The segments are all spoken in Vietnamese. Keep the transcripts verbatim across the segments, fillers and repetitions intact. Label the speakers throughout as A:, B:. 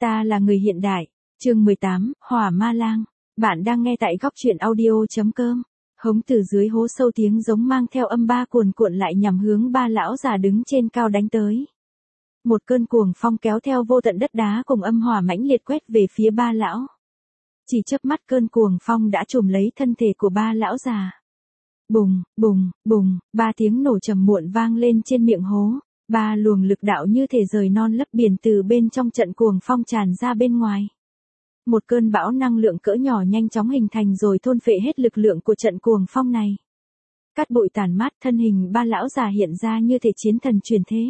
A: Ta là người hiện đại. Chương mười tám, Hỏa Ma Lang. Bạn đang nghe tại góc truyện audio.com. Hống từ dưới hố sâu tiếng giống mang theo âm ba cuồn cuộn lại nhằm hướng ba lão già đứng trên cao đánh tới. Một cơn cuồng phong kéo theo vô tận đất đá cùng âm hỏa mãnh liệt quét về phía ba lão. Chỉ chớp mắt cơn cuồng phong đã trùm lấy thân thể của ba lão già. Bùng, bùng, bùng, ba tiếng nổ trầm muộn vang lên trên miệng hố. Ba luồng lực đạo như thể rời non lấp biển từ bên trong trận cuồng phong tràn ra bên ngoài. Một cơn bão năng lượng cỡ nhỏ nhanh chóng hình thành rồi thôn phệ hết lực lượng của trận cuồng phong này. Cát bụi tàn mát, thân hình ba lão già hiện ra như thể chiến thần truyền thế.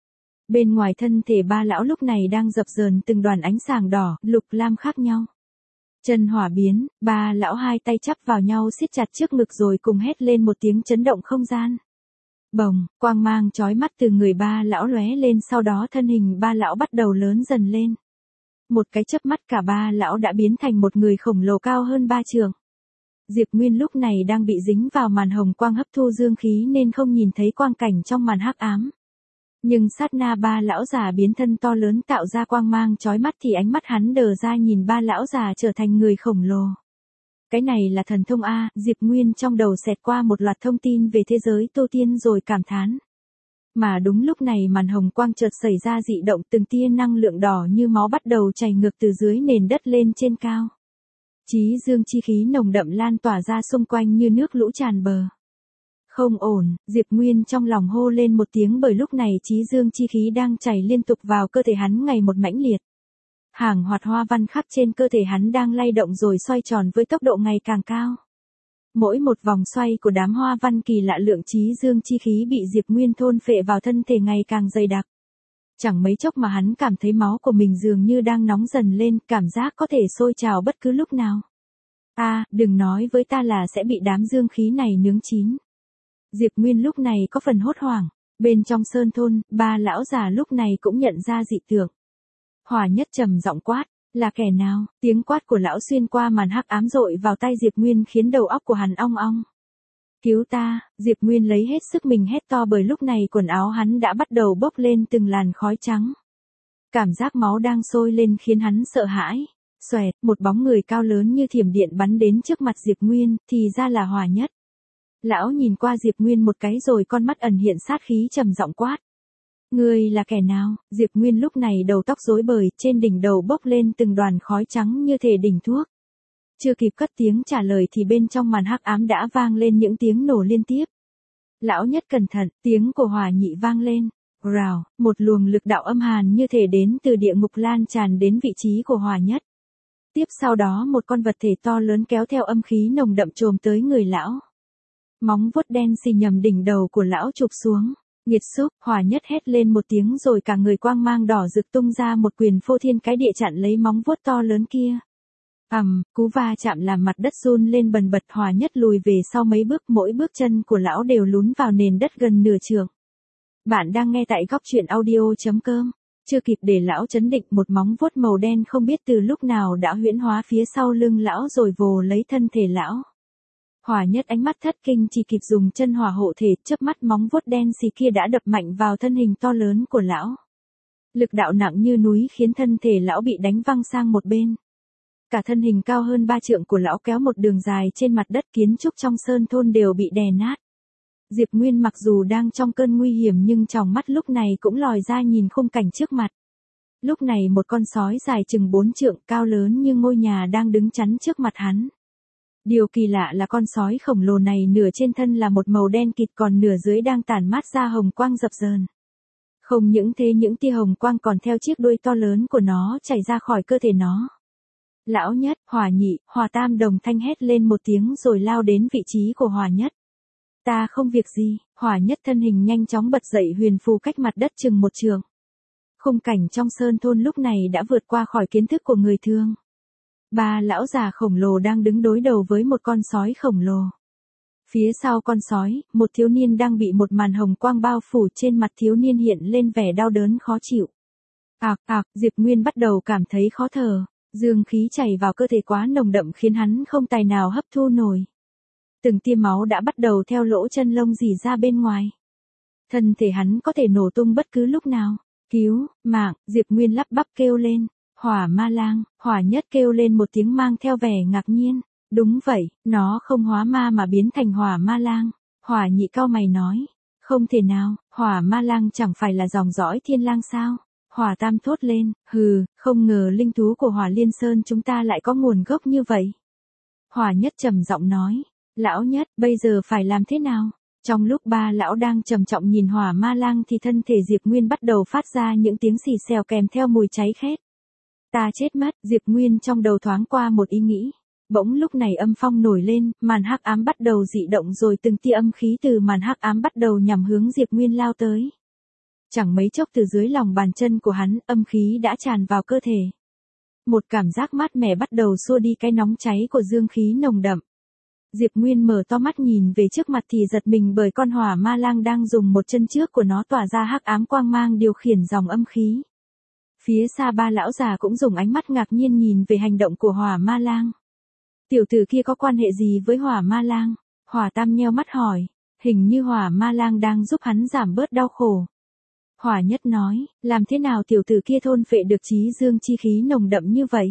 A: Bên ngoài thân thể ba lão lúc này đang dập dờn từng đoàn ánh sáng đỏ, lục lam khác nhau. Chân hỏa biến, ba lão hai tay chắp vào nhau siết chặt trước ngực rồi cùng hét lên một tiếng chấn động không gian. Bồng, quang mang chói mắt từ người ba lão lóe lên, sau đó thân hình ba lão bắt đầu lớn dần lên. Một cái chớp mắt cả ba lão đã biến thành một người khổng lồ cao hơn ba trượng. Diệp Nguyên lúc này đang bị dính vào màn hồng quang hấp thu dương khí nên không nhìn thấy quang cảnh trong màn hắc ám. Nhưng sát na ba lão già biến thân to lớn tạo ra quang mang chói mắt thì ánh mắt hắn đờ ra nhìn ba lão già trở thành người khổng lồ. Cái này là thần thông A, Diệp Nguyên trong đầu xẹt qua một loạt thông tin về thế giới tu tiên rồi cảm thán. Mà đúng lúc này màn hồng quang chợt xảy ra dị động, từng tia năng lượng đỏ như máu bắt đầu chảy ngược từ dưới nền đất lên trên cao. Chí dương chi khí nồng đậm lan tỏa ra xung quanh như nước lũ tràn bờ. Không ổn, Diệp Nguyên trong lòng hô lên một tiếng bởi lúc này chí dương chi khí đang chảy liên tục vào cơ thể hắn ngày một mãnh liệt. Hàng hoạt hoa văn khắc trên cơ thể hắn đang lay động rồi xoay tròn với tốc độ ngày càng cao. Mỗi một vòng xoay của đám hoa văn kỳ lạ, lượng chí dương chi khí bị Diệp Nguyên thôn phệ vào thân thể ngày càng dày đặc. Chẳng mấy chốc mà hắn cảm thấy máu của mình dường như đang nóng dần lên, cảm giác có thể sôi trào bất cứ lúc nào. A, à, đừng nói với ta là sẽ bị đám dương khí này nướng chín. Diệp Nguyên lúc này có phần hốt hoảng. Bên trong sơn thôn, ba lão già lúc này cũng nhận ra dị tượng. Hỏa Nhất trầm giọng quát, là kẻ nào? Tiếng quát của lão xuyên qua màn hắc ám dội vào tai Diệp Nguyên khiến đầu óc của hắn ong ong. Cứu ta! Diệp Nguyên lấy hết sức mình hét to bởi lúc này quần áo hắn đã bắt đầu bốc lên từng làn khói trắng. Cảm giác máu đang sôi lên khiến hắn sợ hãi. Xoẹt, một bóng người cao lớn như thiểm điện bắn đến trước mặt Diệp Nguyên, thì ra là Hỏa Nhất. Lão nhìn qua Diệp Nguyên một cái rồi con mắt ẩn hiện sát khí trầm giọng quát. Ngươi là kẻ nào? Diệp Nguyên lúc này đầu tóc rối bời, trên đỉnh đầu bốc lên từng đoàn khói trắng như thể đỉnh thuốc. Chưa kịp cất tiếng trả lời thì bên trong màn hắc ám đã vang lên những tiếng nổ liên tiếp. Lão Nhất cẩn thận, tiếng của Hỏa Nhị vang lên. Rào, một luồng lực đạo âm hàn như thể đến từ địa ngục lan tràn đến vị trí của Hỏa Nhất. Tiếp sau đó một con vật thể to lớn kéo theo âm khí nồng đậm trồm tới người lão. Móng vuốt đen xì nhằm đỉnh đầu của lão chụp xuống. Nghiệt xúc, Hỏa Nhất hét lên một tiếng rồi cả người quang mang đỏ rực tung ra một quyền phô thiên cái địa chặn lấy móng vuốt to lớn kia. Ầm, um, cú va chạm làm mặt đất run lên bần bật, Hỏa Nhất lùi về sau mấy bước, mỗi bước chân của lão đều lún vào nền đất gần nửa trượng. Bạn đang nghe tại góc truyện audio.com. Chưa kịp để lão chấn định, một móng vuốt màu đen không biết từ lúc nào đã huyễn hóa phía sau lưng lão rồi vồ lấy thân thể lão. Hỏa Nhất ánh mắt thất kinh, chỉ kịp dùng chân hỏa hộ thể, chớp mắt móng vuốt đen xì kia đã đập mạnh vào thân hình to lớn của lão. Lực đạo nặng như núi khiến thân thể lão bị đánh văng sang một bên. Cả thân hình cao hơn ba trượng của lão kéo một đường dài trên mặt đất, kiến trúc trong sơn thôn đều bị đè nát. Diệp Nguyên mặc dù đang trong cơn nguy hiểm nhưng tròng mắt lúc này cũng lòi ra nhìn khung cảnh trước mặt. Lúc này một con sói dài chừng bốn trượng, cao lớn như ngôi nhà đang đứng chắn trước mặt hắn. Điều kỳ lạ là con sói khổng lồ này nửa trên thân là một màu đen kịt, còn nửa dưới đang tản mát ra hồng quang dập dờn. Không những thế, những tia hồng quang còn theo chiếc đuôi to lớn của nó chảy ra khỏi cơ thể nó. Lão Nhất, Hỏa Nhị, Hỏa Tam đồng thanh hét lên một tiếng rồi lao đến vị trí của Hỏa Nhất. Ta không việc gì. Hỏa Nhất thân hình nhanh chóng bật dậy, huyền phù cách mặt đất chừng một trượng. Khung cảnh trong sơn thôn lúc này đã vượt qua khỏi kiến thức của người thường. Ba lão già khổng lồ đang đứng đối đầu với một con sói khổng lồ. Phía sau con sói, một thiếu niên đang bị một màn hồng quang bao phủ, trên mặt thiếu niên hiện lên vẻ đau đớn khó chịu. Ạc ạc, Diệp Nguyên bắt đầu cảm thấy khó thở, dương khí chảy vào cơ thể quá nồng đậm khiến hắn không tài nào hấp thu nổi. Từng tia máu đã bắt đầu theo lỗ chân lông rỉ ra bên ngoài. Thân thể hắn có thể nổ tung bất cứ lúc nào. Cứu, mạng, Diệp Nguyên lắp bắp kêu lên. Hỏa ma lang, hỏa nhất kêu lên một tiếng mang theo vẻ ngạc nhiên. Đúng vậy, nó không hóa ma mà biến thành hỏa ma lang. Hỏa nhị cau mày nói. Không thể nào, hỏa ma lang chẳng phải là dòng dõi thiên lang sao? Hỏa tam thốt lên, hừ, không ngờ linh thú của hỏa liên sơn chúng ta lại có nguồn gốc như vậy. Hỏa nhất trầm giọng nói, lão nhất, bây giờ phải làm thế nào? Trong lúc ba lão đang trầm trọng nhìn hỏa ma lang thì thân thể Diệp Nguyên bắt đầu phát ra những tiếng xì xèo kèm theo mùi cháy khét. Ta chết mất, Diệp Nguyên trong đầu thoáng qua một ý nghĩ. Bỗng lúc này âm phong nổi lên, màn hắc ám bắt đầu dị động rồi từng tia âm khí từ màn hắc ám bắt đầu nhằm hướng Diệp Nguyên lao tới. Chẳng mấy chốc từ dưới lòng bàn chân của hắn, âm khí đã tràn vào cơ thể. Một cảm giác mát mẻ bắt đầu xua đi cái nóng cháy của dương khí nồng đậm. Diệp Nguyên mở to mắt nhìn về trước mặt thì giật mình bởi con hỏa ma lang đang dùng một chân trước của nó tỏa ra hắc ám quang mang điều khiển dòng âm khí. Phía xa ba lão già cũng dùng ánh mắt ngạc nhiên nhìn về hành động của hỏa ma lang. Tiểu tử kia có quan hệ gì với hỏa ma lang? Hỏa tam nheo mắt hỏi, hình như hỏa ma lang đang giúp hắn giảm bớt đau khổ. Hỏa nhất nói, làm thế nào tiểu tử kia thôn phệ được trí dương chi khí nồng đậm như vậy?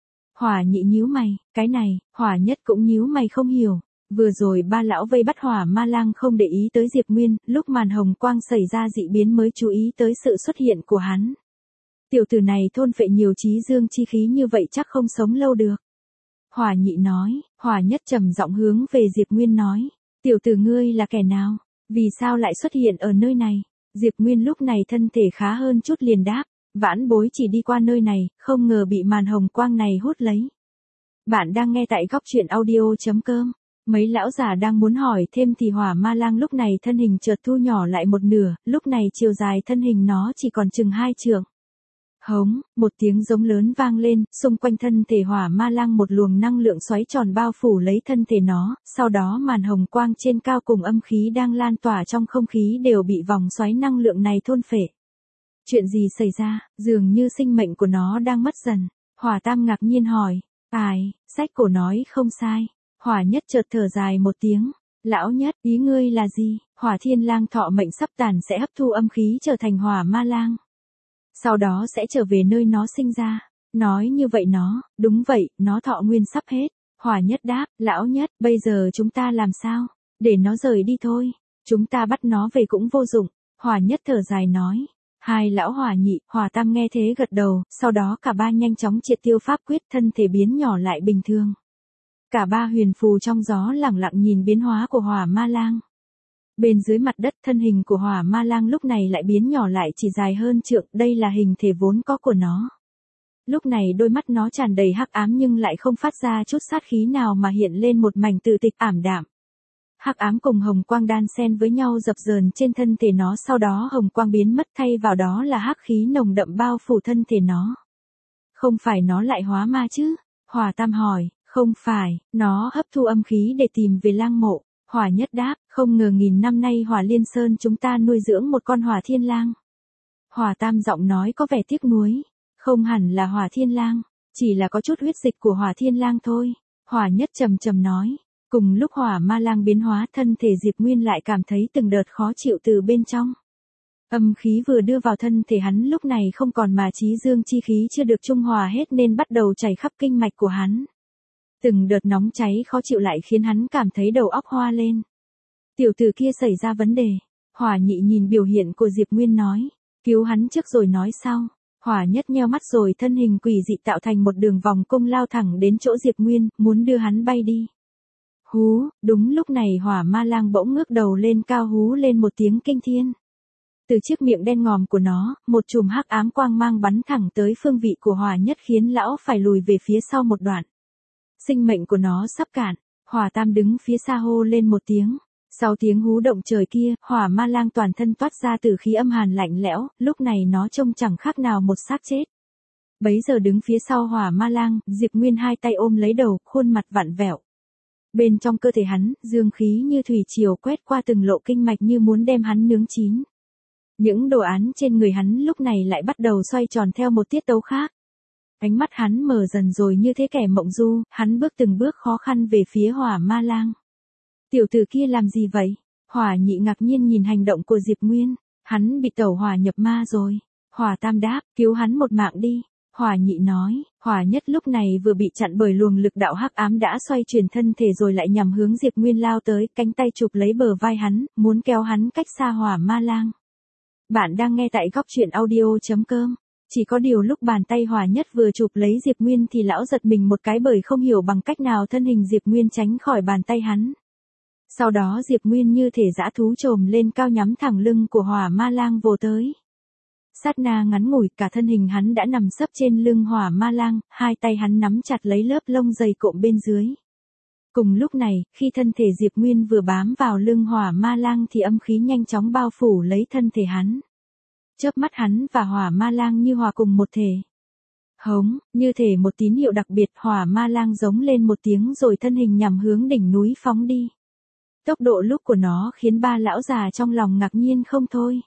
A: Hỏa nhị nhíu mày, cái này, hỏa nhất cũng nhíu mày không hiểu. Vừa rồi ba lão vây bắt hỏa ma lang không để ý tới Diệp Nguyên, lúc màn hồng quang xảy ra dị biến mới chú ý tới sự xuất hiện của hắn. Tiểu tử này thôn phệ nhiều trí dương chi khí như vậy chắc không sống lâu được. Hỏa nhị nói, hỏa nhất trầm giọng hướng về Diệp Nguyên nói, tiểu tử ngươi là kẻ nào? Vì sao lại xuất hiện ở nơi này? Diệp Nguyên lúc này thân thể khá hơn chút liền đáp, vãn bối chỉ đi qua nơi này, không ngờ bị màn hồng quang này hút lấy. Bạn đang nghe tại góc truyện audio.com. Mấy lão già đang muốn hỏi thêm thì hỏa ma lang lúc này thân hình chợt thu nhỏ lại một nửa, lúc này chiều dài thân hình nó chỉ còn chừng hai trượng. Hống, một tiếng giống lớn vang lên, xung quanh thân thể hỏa ma lang một luồng năng lượng xoáy tròn bao phủ lấy thân thể nó, sau đó màn hồng quang trên cao cùng âm khí đang lan tỏa trong không khí đều bị vòng xoáy năng lượng này thôn phệ. Chuyện gì xảy ra, dường như sinh mệnh của nó đang mất dần. Hỏa tam ngạc nhiên hỏi, ai, sách cổ nói không sai. Hỏa nhất chợt thở dài một tiếng, lão nhất, ý ngươi là gì? Hỏa thiên lang thọ mệnh sắp tàn sẽ hấp thu âm khí trở thành hỏa ma lang. Sau đó sẽ trở về nơi nó sinh ra. Nói như vậy nó, đúng vậy, nó thọ nguyên sắp hết. Hỏa nhất đáp, lão nhất, bây giờ chúng ta làm sao? Để nó rời đi thôi. Chúng ta bắt nó về cũng vô dụng. Hỏa nhất thở dài nói. Hai lão hỏa nhị, hỏa tam nghe thế gật đầu, sau đó cả ba nhanh chóng triệt tiêu pháp quyết thân thể biến nhỏ lại bình thường. Cả ba huyền phù trong gió lẳng lặng nhìn biến hóa của hỏa ma lang. Bên dưới mặt đất thân hình của hỏa ma lang lúc này lại biến nhỏ lại chỉ dài hơn trượng, đây là hình thể vốn có của nó. Lúc này đôi mắt nó tràn đầy hắc ám nhưng lại không phát ra chút sát khí nào mà hiện lên một mảnh tự tịch ảm đạm. Hắc ám cùng hồng quang đan xen với nhau dập dờn trên thân thể nó, sau đó hồng quang biến mất thay vào đó là hắc khí nồng đậm bao phủ thân thể nó. Không phải nó lại hóa ma chứ? Hỏa tam hỏi, không phải, nó hấp thu âm khí để tìm về lang mộ. Hỏa nhất đáp, không ngờ nghìn năm nay hỏa liên sơn chúng ta nuôi dưỡng một con hỏa thiên lang. Hỏa tam giọng nói có vẻ tiếc nuối, không hẳn là hỏa thiên lang, chỉ là có chút huyết dịch của hỏa thiên lang thôi. Hỏa nhất trầm trầm nói. Cùng lúc hỏa ma lang biến hóa thân thể Diệp Nguyên lại cảm thấy từng đợt khó chịu từ bên trong. Âm khí vừa đưa vào thân thể hắn lúc này không còn mà trí dương chi khí chưa được trung hòa hết nên bắt đầu chảy khắp kinh mạch của hắn. Từng đợt nóng cháy khó chịu lại khiến hắn cảm thấy đầu óc hoa lên. Tiểu tử kia xảy ra vấn đề. Hỏa nhị nhìn biểu hiện của Diệp Nguyên nói. Cứu hắn trước rồi nói sau. Hỏa nhất nheo mắt rồi thân hình quỷ dị tạo thành một đường vòng cung lao thẳng đến chỗ Diệp Nguyên, muốn đưa hắn bay đi. Hú, đúng lúc này hỏa ma lang bỗng ngước đầu lên cao hú lên một tiếng kinh thiên. Từ chiếc miệng đen ngòm của nó, một chùm hắc ám quang mang bắn thẳng tới phương vị của hỏa nhất khiến lão phải lùi về phía sau một đoạn. Sinh mệnh của nó sắp cạn, hỏa tam đứng phía xa hô lên một tiếng. Sau tiếng hú động trời kia, hỏa ma lang toàn thân toát ra từ khí âm hàn lạnh lẽo, lúc này nó trông chẳng khác nào một xác chết. Bấy giờ đứng phía sau hỏa ma lang, Diệp Nguyên hai tay ôm lấy đầu, khuôn mặt vặn vẹo. Bên trong cơ thể hắn, dương khí như thủy triều quét qua từng lộ kinh mạch như muốn đem hắn nướng chín. Những đồ án trên người hắn lúc này lại bắt đầu xoay tròn theo một tiết tấu khác. Ánh mắt hắn mở dần rồi như thế kẻ mộng du, hắn bước từng bước khó khăn về phía hỏa ma lang. Tiểu tử kia làm gì vậy? Hỏa nhị ngạc nhiên nhìn hành động của Diệp Nguyên, hắn bị tẩu hỏa nhập ma rồi. Hỏa tam đáp, cứu hắn một mạng đi. Hỏa nhị nói, hỏa nhất lúc này vừa bị chặn bởi luồng lực đạo hắc ám đã xoay chuyển thân thể rồi lại nhằm hướng Diệp Nguyên lao tới, cánh tay chụp lấy bờ vai hắn, muốn kéo hắn cách xa hỏa ma lang. Bạn đang nghe tại góc truyện audio.com. Chỉ có điều lúc bàn tay hỏa nhất vừa chụp lấy Diệp Nguyên thì lão giật mình một cái bởi không hiểu bằng cách nào thân hình Diệp Nguyên tránh khỏi bàn tay hắn. Sau đó Diệp Nguyên như thể dã thú trồm lên cao nhắm thẳng lưng của hỏa ma lang vồ tới. Sát na ngắn ngủi cả thân hình hắn đã nằm sấp trên lưng hỏa ma lang, hai tay hắn nắm chặt lấy lớp lông dày cộm bên dưới. Cùng lúc này, khi thân thể Diệp Nguyên vừa bám vào lưng hỏa ma lang thì âm khí nhanh chóng bao phủ lấy thân thể hắn. Chớp mắt hắn và hỏa ma lang như hòa cùng một thể. Hống, như thể một tín hiệu đặc biệt, hỏa ma lang giống lên một tiếng rồi thân hình nhằm hướng đỉnh núi phóng đi. Tốc độ lúc của nó khiến ba lão già trong lòng ngạc nhiên không thôi.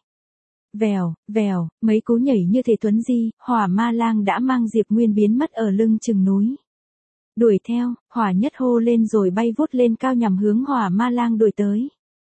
A: Vèo, vèo, mấy cú nhảy như thể tuấn di, hỏa ma lang đã mang Diệp Nguyên biến mất ở lưng chừng núi. Đuổi theo, hỏa nhất hô lên rồi bay vút lên cao nhằm hướng hỏa ma lang đuổi tới.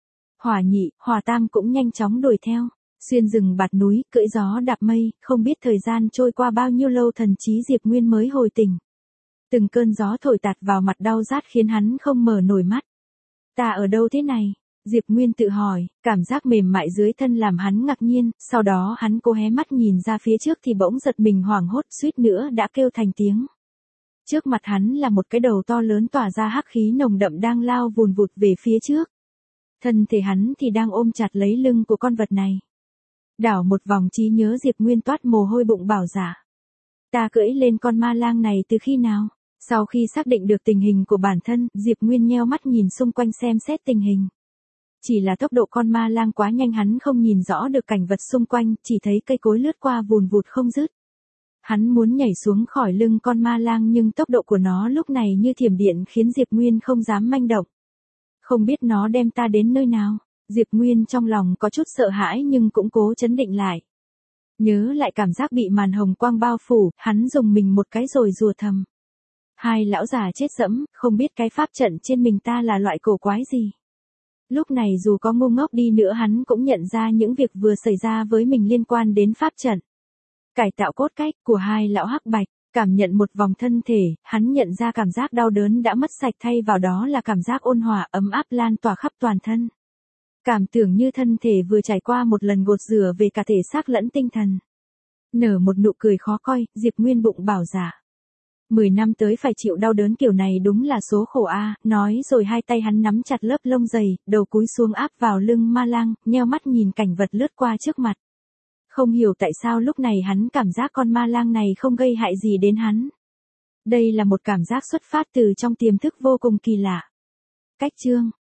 A: Hỏa nhị, hỏa tam cũng nhanh chóng đuổi theo. Xuyên rừng bạt núi, cưỡi gió đạp mây, không biết thời gian trôi qua bao nhiêu lâu thần trí Diệp Nguyên mới hồi tỉnh. Từng cơn gió thổi tạt vào mặt đau rát khiến hắn không mở nổi mắt. Ta ở đâu thế này? Diệp Nguyên tự hỏi, cảm giác mềm mại dưới thân làm hắn ngạc nhiên, sau đó hắn cố hé mắt nhìn ra phía trước thì bỗng giật mình hoảng hốt suýt nữa đã kêu thành tiếng. Trước mặt hắn là một cái đầu to lớn tỏa ra hắc khí nồng đậm đang lao vùn vụt về phía trước. Thân thể hắn thì đang ôm chặt lấy lưng của con vật này. Đảo một vòng trí nhớ Diệp Nguyên toát mồ hôi bụng bảo dạ. Ta cưỡi lên con ma lang này từ khi nào? Sau khi xác định được tình hình của bản thân, Diệp Nguyên nheo mắt nhìn xung quanh xem xét tình hình. Chỉ là tốc độ con ma lang quá nhanh hắn không nhìn rõ được cảnh vật xung quanh, chỉ thấy cây cối lướt qua vùn vụt không dứt. Hắn muốn nhảy xuống khỏi lưng con ma lang nhưng tốc độ của nó lúc này như thiểm điện khiến Diệp Nguyên không dám manh động. Không biết nó đem ta đến nơi nào? Diệp Nguyên trong lòng có chút sợ hãi nhưng cũng cố trấn định lại. Nhớ lại cảm giác bị màn hồng quang bao phủ, hắn dùng mình một cái rồi rùa thầm. Hai lão già chết dẫm, không biết cái pháp trận trên mình ta là loại cổ quái gì. Lúc này dù có ngu ngốc đi nữa hắn cũng nhận ra những việc vừa xảy ra với mình liên quan đến pháp trận. Cải tạo cốt cách của hai lão hắc bạch, cảm nhận một vòng thân thể, hắn nhận ra cảm giác đau đớn đã mất sạch thay vào đó là cảm giác ôn hòa ấm áp lan tỏa khắp toàn thân. Cảm tưởng như thân thể vừa trải qua một lần gột rửa về cả thể xác lẫn tinh thần. Nở một nụ cười khó coi, Diệp Nguyên bụng bảo dạ. Mười năm tới phải chịu đau đớn kiểu này đúng là số khổ a, nói rồi hai tay hắn nắm chặt lớp lông dày, đầu cúi xuống áp vào lưng ma lang, nheo mắt nhìn cảnh vật lướt qua trước mặt. Không hiểu tại sao lúc này hắn cảm giác con ma lang này không gây hại gì đến hắn. Đây là một cảm giác xuất phát từ trong tiềm thức vô cùng kỳ lạ. Cách chương